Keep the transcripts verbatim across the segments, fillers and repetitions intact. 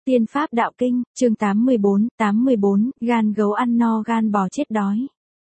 Tiên Pháp Đạo Kinh, chương tám mươi bốn, tám mươi bốn, gan gấu ăn no gan bò chết đói.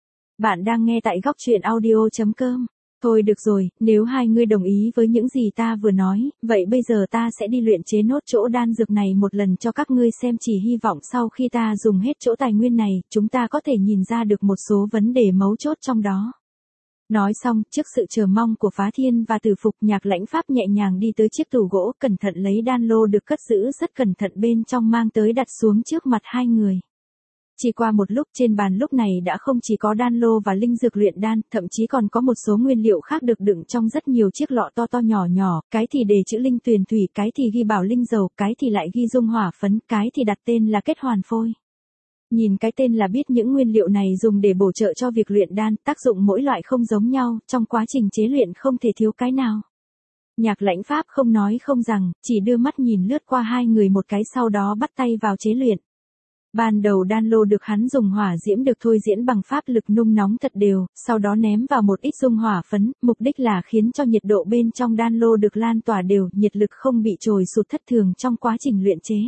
Bạn đang nghe tại góc truyện audio chấm com. Thôi được rồi, nếu hai ngươi đồng ý với những gì ta vừa nói, vậy bây giờ ta sẽ đi luyện chế nốt chỗ đan dược này một lần cho các ngươi xem, chỉ hy vọng sau khi ta dùng hết chỗ tài nguyên này, chúng ta có thể nhìn ra được một số vấn đề mấu chốt trong đó. Nói xong, trước sự chờ mong của Phá Thiên và Tử Phục, Nhạc Lãnh Pháp nhẹ nhàng đi tới chiếc tủ gỗ, cẩn thận lấy đan lô được cất giữ rất cẩn thận bên trong mang tới đặt xuống trước mặt hai người. Chỉ qua một lúc, trên bàn lúc này đã không chỉ có đan lô và linh dược luyện đan, thậm chí còn có một số nguyên liệu khác được đựng trong rất nhiều chiếc lọ to to nhỏ nhỏ, cái thì đề chữ linh tuyền thủy, cái thì ghi bảo linh dầu, cái thì lại ghi dung hỏa phấn, cái thì đặt tên là kết hoàn phôi. Nhìn cái tên là biết những nguyên liệu này dùng để bổ trợ cho việc luyện đan, tác dụng mỗi loại không giống nhau, trong quá trình chế luyện không thể thiếu cái nào. Nhạc Lãnh Pháp không nói không rằng, chỉ đưa mắt nhìn lướt qua hai người một cái, sau đó bắt tay vào chế luyện. Ban đầu đan lô được hắn dùng hỏa diễm được thôi diễn bằng pháp lực nung nóng thật đều, sau đó ném vào một ít dung hỏa phấn, mục đích là khiến cho nhiệt độ bên trong đan lô được lan tỏa đều, nhiệt lực không bị trồi sụt thất thường trong quá trình luyện chế.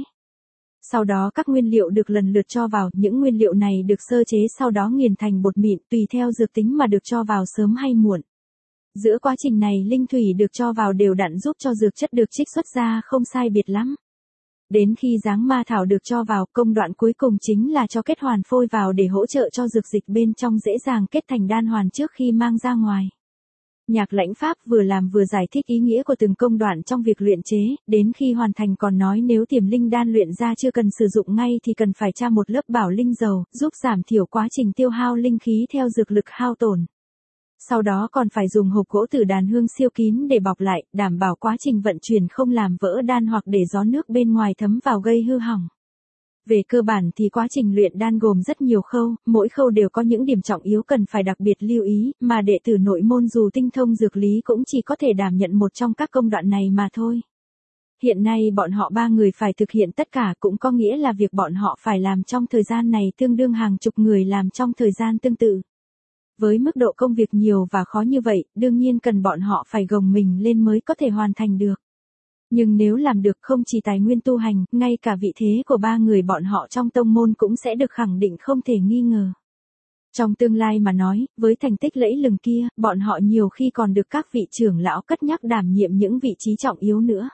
Sau đó các nguyên liệu được lần lượt cho vào, những nguyên liệu này được sơ chế sau đó nghiền thành bột mịn, tùy theo dược tính mà được cho vào sớm hay muộn. Giữa quá trình này linh thủy được cho vào đều đặn giúp cho dược chất được trích xuất ra không sai biệt lắm. Đến khi giáng ma thảo được cho vào, công đoạn cuối cùng chính là cho kết hoàn phôi vào để hỗ trợ cho dược dịch bên trong dễ dàng kết thành đan hoàn trước khi mang ra ngoài. Nhạc Lãnh Pháp vừa làm vừa giải thích ý nghĩa của từng công đoạn trong việc luyện chế, đến khi hoàn thành còn nói nếu tiềm linh đan luyện ra chưa cần sử dụng ngay thì cần phải tra một lớp bảo linh dầu, giúp giảm thiểu quá trình tiêu hao linh khí theo dược lực hao tổn. Sau đó còn phải dùng hộp gỗ tử đàn hương siêu kín để bọc lại, đảm bảo quá trình vận chuyển không làm vỡ đan hoặc để gió nước bên ngoài thấm vào gây hư hỏng. Về cơ bản thì quá trình luyện đan gồm rất nhiều khâu, mỗi khâu đều có những điểm trọng yếu cần phải đặc biệt lưu ý, mà đệ tử nội môn dù tinh thông dược lý cũng chỉ có thể đảm nhận một trong các công đoạn này mà thôi. Hiện nay bọn họ ba người phải thực hiện tất cả, cũng có nghĩa là việc bọn họ phải làm trong thời gian này tương đương hàng chục người làm trong thời gian tương tự. Với mức độ công việc nhiều và khó như vậy, đương nhiên cần bọn họ phải gồng mình lên mới có thể hoàn thành được. Nhưng nếu làm được, không chỉ tài nguyên tu hành, ngay cả vị thế của ba người bọn họ trong tông môn cũng sẽ được khẳng định không thể nghi ngờ. Trong tương lai mà nói, với thành tích lẫy lừng kia, bọn họ nhiều khi còn được các vị trưởng lão cất nhắc đảm nhiệm những vị trí trọng yếu nữa.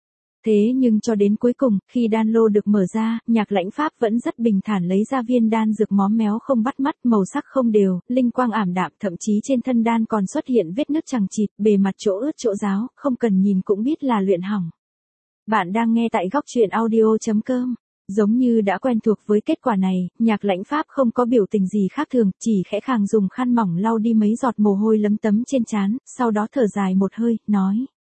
Thế nhưng cho đến cuối cùng, khi đan lô được mở ra, Nhạc Lãnh Pháp vẫn rất bình thản lấy ra viên đan dược móm méo không bắt mắt, màu sắc không đều, linh quang ảm đạm, thậm chí trên thân đan còn xuất hiện vết nứt chằng chịt, bề mặt chỗ ướt chỗ ráo, không cần nhìn cũng biết là luyện hỏng. Bạn đang nghe tại góc truyện audio chấm com. Giống như đã quen thuộc với kết quả này, Nhạc Lãnh Pháp không có biểu tình gì khác thường, chỉ khẽ khàng dùng khăn mỏng lau đi mấy giọt mồ hôi lấm tấm trên trán, sau đó thở dài một hơi, nói: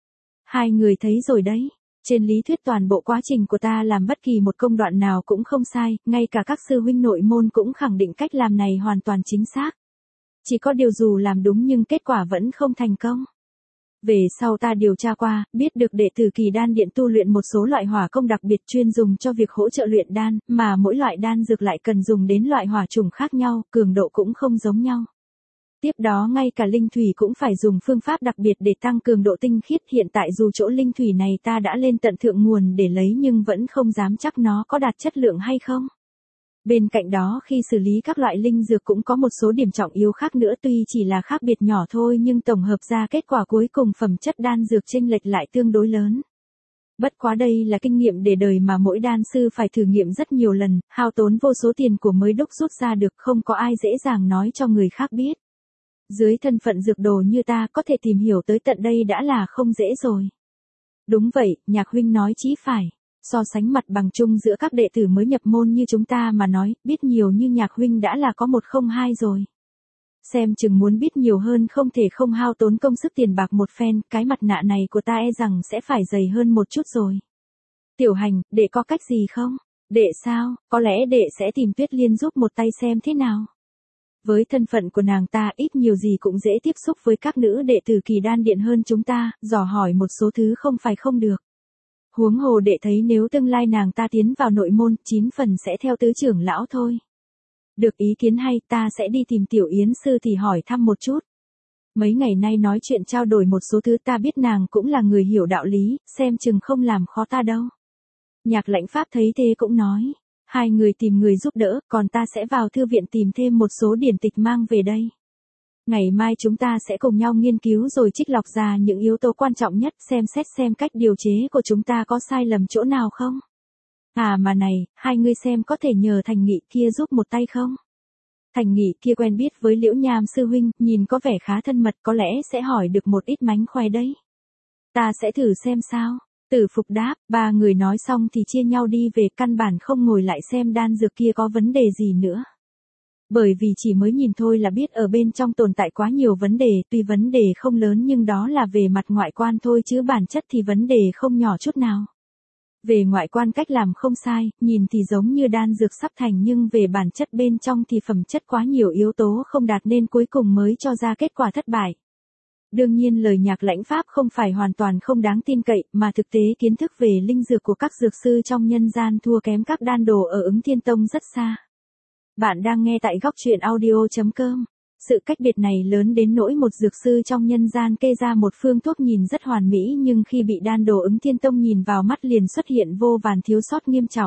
Hai người thấy rồi đấy. Trên lý thuyết toàn bộ quá trình của ta làm bất kỳ một công đoạn nào cũng không sai, ngay cả các sư huynh nội môn cũng khẳng định cách làm này hoàn toàn chính xác. Chỉ có điều dù làm đúng nhưng kết quả vẫn không thành công. Về sau ta điều tra qua, biết được đệ tử Kỳ Đan Điện tu luyện một số loại hỏa công đặc biệt chuyên dùng cho việc hỗ trợ luyện đan, mà mỗi loại đan dược lại cần dùng đến loại hỏa chủng khác nhau, cường độ cũng không giống nhau. Tiếp đó ngay cả linh thủy cũng phải dùng phương pháp đặc biệt để tăng cường độ tinh khiết, hiện tại dù chỗ linh thủy này ta đã lên tận thượng nguồn để lấy nhưng vẫn không dám chắc nó có đạt chất lượng hay không. Bên cạnh đó khi xử lý các loại linh dược cũng có một số điểm trọng yếu khác nữa, tuy chỉ là khác biệt nhỏ thôi nhưng tổng hợp ra kết quả cuối cùng phẩm chất đan dược chênh lệch lại tương đối lớn. Bất quá đây là kinh nghiệm để đời mà mỗi đan sư phải thử nghiệm rất nhiều lần, hao tốn vô số tiền của mới đúc rút ra được, không có ai dễ dàng nói cho người khác biết. Dưới thân phận dược đồ như ta có thể tìm hiểu tới tận đây đã là không dễ rồi. Đúng vậy, Nhạc huynh nói chí phải. So sánh mặt bằng chung giữa các đệ tử mới nhập môn như chúng ta mà nói, biết nhiều như Nhạc huynh đã là có một không hai rồi. Xem chừng muốn biết nhiều hơn không thể không hao tốn công sức tiền bạc một phen, cái mặt nạ này của ta e rằng sẽ phải dày hơn một chút rồi. Tiểu Hành, đệ có cách gì không? Đệ sao, có lẽ đệ sẽ tìm Tuyết Liên giúp một tay xem thế nào. Với thân phận của nàng ta ít nhiều gì cũng dễ tiếp xúc với các nữ đệ tử Kỳ Đan Điện hơn chúng ta, dò hỏi một số thứ không phải không được. Huống hồ đệ thấy nếu tương lai nàng ta tiến vào nội môn, chín phần sẽ theo tứ trưởng lão thôi. Được, ý kiến hay, ta sẽ đi tìm Tiểu Yến sư thì hỏi thăm một chút. Mấy ngày nay nói chuyện trao đổi một số thứ, ta biết nàng cũng là người hiểu đạo lý, xem chừng không làm khó ta đâu. Nhạc Lãnh Pháp thấy thế cũng nói, hai người tìm người giúp đỡ, còn ta sẽ vào thư viện tìm thêm một số điển tịch mang về đây. Ngày mai chúng ta sẽ cùng nhau nghiên cứu rồi trích lọc ra những yếu tố quan trọng nhất, xem xét xem cách điều chế của chúng ta có sai lầm chỗ nào không. À mà này, hai ngươi xem có thể nhờ Thành Nghị kia giúp một tay không? Thành Nghị kia quen biết với Liễu Nham sư huynh, nhìn có vẻ khá thân mật, có lẽ sẽ hỏi được một ít mánh khoe đấy. Ta sẽ thử xem sao. Tử Phục đáp, ba người nói xong thì chia nhau đi về, căn bản không ngồi lại xem đan dược kia có vấn đề gì nữa. Bởi vì chỉ mới nhìn thôi là biết ở bên trong tồn tại quá nhiều vấn đề, tuy vấn đề không lớn nhưng đó là về mặt ngoại quan thôi chứ bản chất thì vấn đề không nhỏ chút nào. Về ngoại quan cách làm không sai, nhìn thì giống như đan dược sắp thành nhưng về bản chất bên trong thì phẩm chất quá nhiều yếu tố không đạt nên cuối cùng mới cho ra kết quả thất bại. Đương nhiên lời Nhạc Lãnh Pháp không phải hoàn toàn không đáng tin cậy, mà thực tế kiến thức về linh dược của các dược sư trong nhân gian thua kém các đan đồ ở Ứng Thiên Tông rất xa. Bạn đang nghe tại góc truyện audio chấm com. Sự cách biệt này lớn đến nỗi một dược sư trong nhân gian kê ra một phương thuốc nhìn rất hoàn mỹ nhưng khi bị đan đồ Ứng Thiên Tông nhìn vào mắt liền xuất hiện vô vàn thiếu sót nghiêm trọng.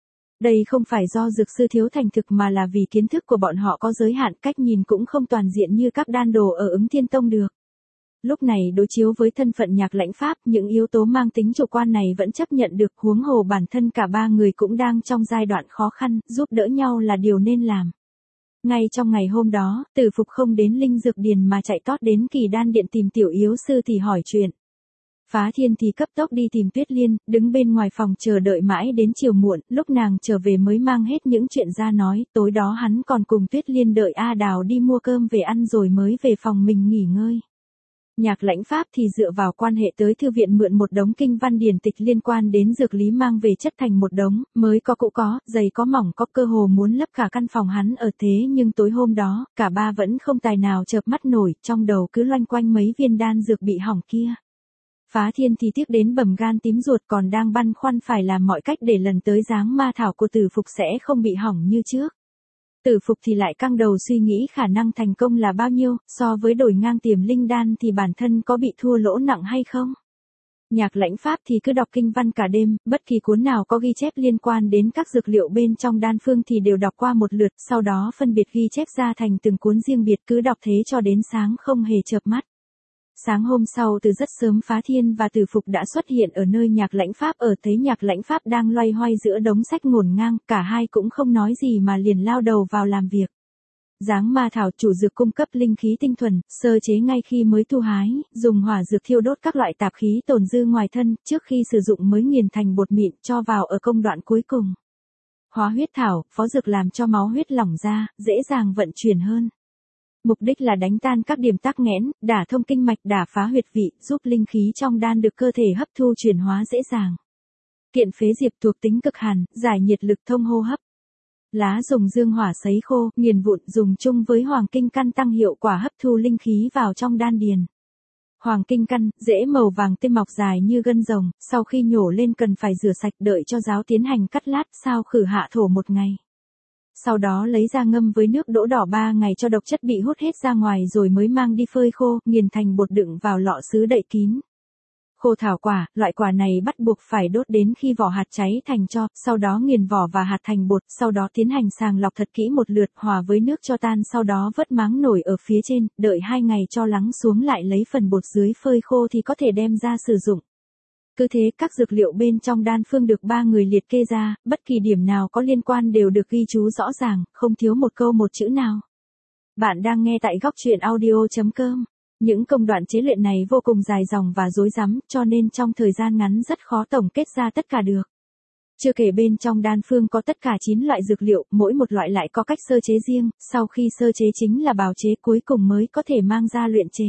Đây không phải do dược sư thiếu thành thực mà là vì kiến thức của bọn họ có giới hạn, cách nhìn cũng không toàn diện như các đan đồ ở Ứng Thiên Tông được. Lúc này đối chiếu với thân phận Nhạc Lãnh Pháp, những yếu tố mang tính chủ quan này vẫn chấp nhận được, huống hồ bản thân cả ba người cũng đang trong giai đoạn khó khăn, giúp đỡ nhau là điều nên làm. Ngay trong ngày hôm đó, Tử Phục không đến Linh Dược Điền mà chạy tót đến Kỳ Đan Điện tìm tiểu yếu sư thì hỏi chuyện. Phá Thiên thì cấp tốc đi tìm Tuyết Liên, đứng bên ngoài phòng chờ đợi mãi đến chiều muộn, lúc nàng trở về mới mang hết những chuyện ra nói, tối đó hắn còn cùng Tuyết Liên đợi A Đào đi mua cơm về ăn rồi mới về phòng mình nghỉ ngơi. Nhạc Lãnh Pháp thì dựa vào quan hệ tới thư viện mượn một đống kinh văn điển tịch liên quan đến dược lý mang về chất thành một đống, mới có cũ có, dày có mỏng có, cơ hồ muốn lấp cả căn phòng hắn ở thế nhưng tối hôm đó, cả ba vẫn không tài nào chợp mắt nổi, trong đầu cứ loanh quanh mấy viên đan dược bị hỏng kia. Phá Thiên thì tiếc đến bầm gan tím ruột, còn đang băn khoăn phải làm mọi cách để lần tới dáng ma thảo của Tử Phục sẽ không bị hỏng như trước. Tử Phục thì lại căng đầu suy nghĩ khả năng thành công là bao nhiêu, so với đổi ngang Tiềm Linh Đan thì bản thân có bị thua lỗ nặng hay không. Nhạc Lãnh Pháp thì cứ đọc kinh văn cả đêm, bất kỳ cuốn nào có ghi chép liên quan đến các dược liệu bên trong đan phương thì đều đọc qua một lượt, sau đó phân biệt ghi chép ra thành từng cuốn riêng biệt, cứ đọc thế cho đến sáng không hề chợp mắt. Sáng hôm sau từ rất sớm Phá Thiên và Tử Phục đã xuất hiện ở nơi Nhạc Lãnh Pháp ở, thấy Nhạc Lãnh Pháp đang loay hoay giữa đống sách ngổn ngang, cả hai cũng không nói gì mà liền lao đầu vào làm việc. Giáng ma thảo chủ dược cung cấp linh khí tinh thuần, sơ chế ngay khi mới thu hái, dùng hỏa dược thiêu đốt các loại tạp khí tồn dư ngoài thân, trước khi sử dụng mới nghiền thành bột mịn cho vào ở công đoạn cuối cùng. Hóa huyết thảo, phó dược làm cho máu huyết lỏng ra, dễ dàng vận chuyển hơn. Mục đích là đánh tan các điểm tắc nghẽn, đả thông kinh mạch, đả phá huyệt vị, giúp linh khí trong đan được cơ thể hấp thu chuyển hóa dễ dàng. Kiện phế diệp thuộc tính cực hàn, giải nhiệt lực thông hô hấp. Lá dùng dương hỏa sấy khô, nghiền vụn, dùng chung với hoàng kinh căn tăng hiệu quả hấp thu linh khí vào trong đan điền. Hoàng kinh căn, rễ màu vàng tươi mọc dài như gân rồng, sau khi nhổ lên cần phải rửa sạch đợi cho giáo tiến hành cắt lát sao khử hạ thổ một ngày. Sau đó lấy ra ngâm với nước đỗ đỏ ba ngày cho độc chất bị hút hết ra ngoài rồi mới mang đi phơi khô, nghiền thành bột đựng vào lọ sứ đậy kín. Khô thảo quả, loại quả này bắt buộc phải đốt đến khi vỏ hạt cháy thành tro, sau đó nghiền vỏ và hạt thành bột, sau đó tiến hành sàng lọc thật kỹ một lượt, hòa với nước cho tan, sau đó vớt máng nổi ở phía trên, đợi hai ngày cho lắng xuống lại lấy phần bột dưới phơi khô thì có thể đem ra sử dụng. Cứ thế các dược liệu bên trong đan phương được ba người liệt kê ra, bất kỳ điểm nào có liên quan đều được ghi chú rõ ràng, không thiếu một câu một chữ nào. Bạn đang nghe tại góc truyện audio chấm com. Những công đoạn chế luyện này vô cùng dài dòng và rối rắm, cho nên trong thời gian ngắn rất khó tổng kết ra tất cả được. Chưa kể bên trong đan phương có tất cả chín loại dược liệu, mỗi một loại lại có cách sơ chế riêng, sau khi sơ chế chính là bào chế cuối cùng mới có thể mang ra luyện chế.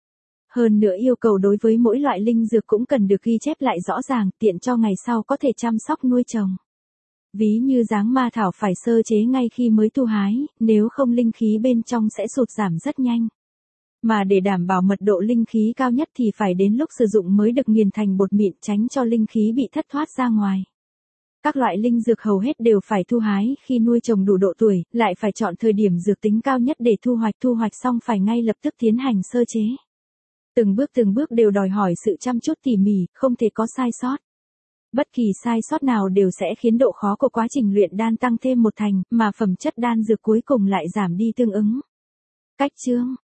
Hơn nữa yêu cầu đối với mỗi loại linh dược cũng cần được ghi chép lại rõ ràng, tiện cho ngày sau có thể chăm sóc nuôi trồng. Ví như giáng ma thảo phải sơ chế ngay khi mới thu hái, nếu không linh khí bên trong sẽ sụt giảm rất nhanh. Mà để đảm bảo mật độ linh khí cao nhất thì phải đến lúc sử dụng mới được nghiền thành bột mịn, tránh cho linh khí bị thất thoát ra ngoài. Các loại linh dược hầu hết đều phải thu hái khi nuôi trồng đủ độ tuổi, lại phải chọn thời điểm dược tính cao nhất để thu hoạch, thu hoạch xong phải ngay lập tức tiến hành sơ chế. Từng bước từng bước đều đòi hỏi sự chăm chút tỉ mỉ, không thể có sai sót. Bất kỳ sai sót nào đều sẽ khiến độ khó của quá trình luyện đan tăng thêm một thành, mà phẩm chất đan dược cuối cùng lại giảm đi tương ứng. Cách chương